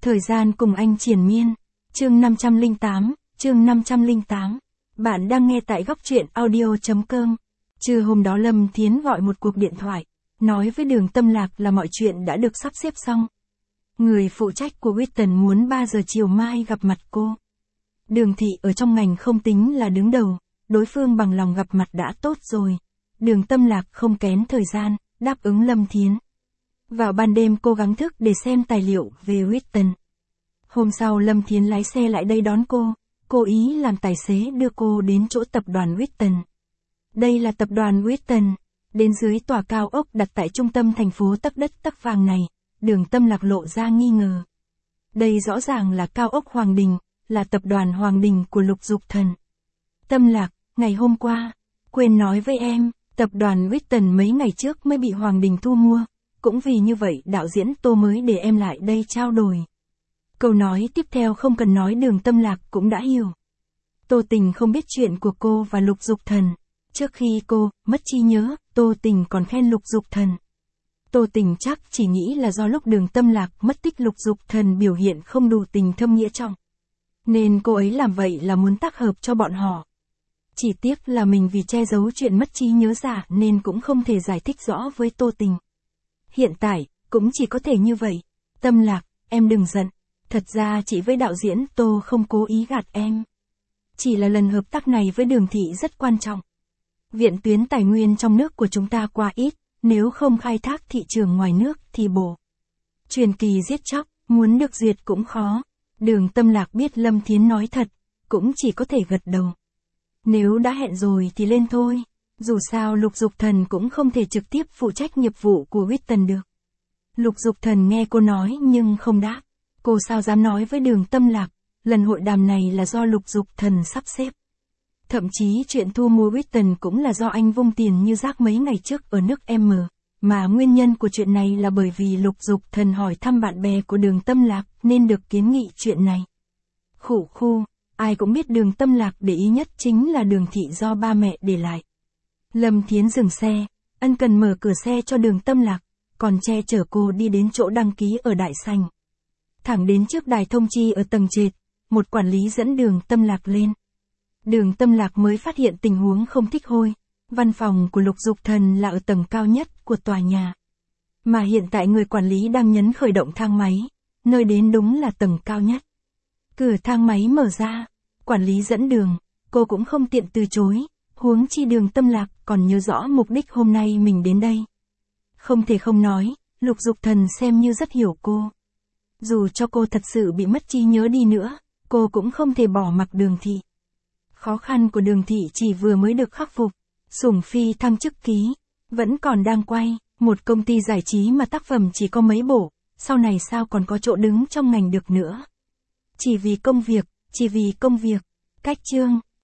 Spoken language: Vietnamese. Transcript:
Thời gian cùng anh triền miên. Chương 508. Bạn đang nghe tại góc truyện audio.com. Trưa hôm đó Lâm Thiến gọi một cuộc điện thoại, nói với Đường Tâm Lạc là mọi chuyện đã được sắp xếp xong. Người phụ trách của Witten muốn 3 giờ chiều mai gặp mặt cô. Đường Thị ở trong ngành không tính là đứng đầu, đối phương bằng lòng gặp mặt đã tốt rồi. Đường Tâm Lạc không kén thời gian, đáp ứng Lâm Thiến. Vào ban đêm cố gắng thức để xem tài liệu về Witten. Hôm sau Lâm Thiến lái xe lại đây đón cô, cố ý làm tài xế đưa cô đến chỗ tập đoàn Witten. Đây là tập đoàn Witten, đến dưới tòa cao ốc đặt tại trung tâm thành phố tắc đất tắc vàng này, Đường Tâm Lạc lộ ra nghi ngờ. Đây rõ ràng là cao ốc Hoàng Đình, là tập đoàn Hoàng Đình của Lục Dục Thần. Tâm Lạc, ngày hôm qua, quên nói với em, tập đoàn Witten mấy ngày trước mới bị Hoàng Đình thu mua, cũng vì như vậy đạo diễn Tô mới để em lại đây trao đổi. Câu nói tiếp theo không cần nói Đường Tâm Lạc cũng đã hiểu. Tô Tình không biết chuyện của cô và Lục Dục Thần. Trước khi cô mất trí nhớ, Tô Tình còn khen Lục Dục Thần. Tô Tình chắc chỉ nghĩ là do lúc Đường Tâm Lạc mất tích Lục Dục Thần biểu hiện không đủ tình thâm nghĩa trọng. Nên cô ấy làm vậy là muốn tác hợp cho bọn họ. Chỉ tiếc là mình vì che giấu chuyện mất trí nhớ giả nên cũng không thể giải thích rõ với Tô Tình. Hiện tại, cũng chỉ có thể như vậy. Tâm Lạc, em đừng giận. Thật ra chị với đạo diễn Tô không cố ý gạt em. Chỉ là lần hợp tác này với Đường Thị rất quan trọng. Viện tuyến tài nguyên trong nước của chúng ta quá ít, nếu không khai thác thị trường ngoài nước thì bổ. Truyền kỳ giết chóc, muốn được duyệt cũng khó. Đường Tâm Lạc biết Lâm Thiến nói thật, cũng chỉ có thể gật đầu. Nếu đã hẹn rồi thì lên thôi. Dù sao Lục Dục Thần cũng không thể trực tiếp phụ trách nghiệp vụ của Witten được. Lục Dục Thần nghe cô nói nhưng không đáp. Cô sao dám nói với Đường Tâm Lạc, lần hội đàm này là do Lục Dục Thần sắp xếp. Thậm chí chuyện thu mua Witten cũng là do anh vung tiền như rác mấy ngày trước ở nước M. Mà nguyên nhân của chuyện này là bởi vì Lục Dục Thần hỏi thăm bạn bè của Đường Tâm Lạc nên được kiến nghị chuyện này. Khụ, ai cũng biết Đường Tâm Lạc để ý nhất chính là Đường Thị do ba mẹ để lại. Lâm Thiến dừng xe, ân cần mở cửa xe cho Đường Tâm Lạc, còn che chở cô đi đến chỗ đăng ký ở đại sảnh. Thẳng đến trước đài thông chi ở tầng trệt, một quản lý dẫn Đường Tâm Lạc lên. Đường Tâm Lạc mới phát hiện tình huống không thích hôi. Văn phòng của Lục Dục Thần là ở tầng cao nhất của tòa nhà. Mà hiện tại người quản lý đang nhấn khởi động thang máy, nơi đến đúng là tầng cao nhất. Cửa thang máy mở ra, quản lý dẫn đường, cô cũng không tiện từ chối, huống chi Đường Tâm Lạc còn nhớ rõ mục đích hôm nay mình đến đây. Không thể không nói, Lục Dục Thần xem như rất hiểu cô. Dù cho cô thật sự bị mất trí nhớ đi nữa, cô cũng không thể bỏ mặc Đường Thị. Khó khăn của Đường Thị chỉ vừa mới được khắc phục. Sủng Phi thăng chức ký, vẫn còn đang quay, một công ty giải trí mà tác phẩm chỉ có mấy bộ, sau này sao còn có chỗ đứng trong ngành được nữa. Chỉ vì công việc, cách chương.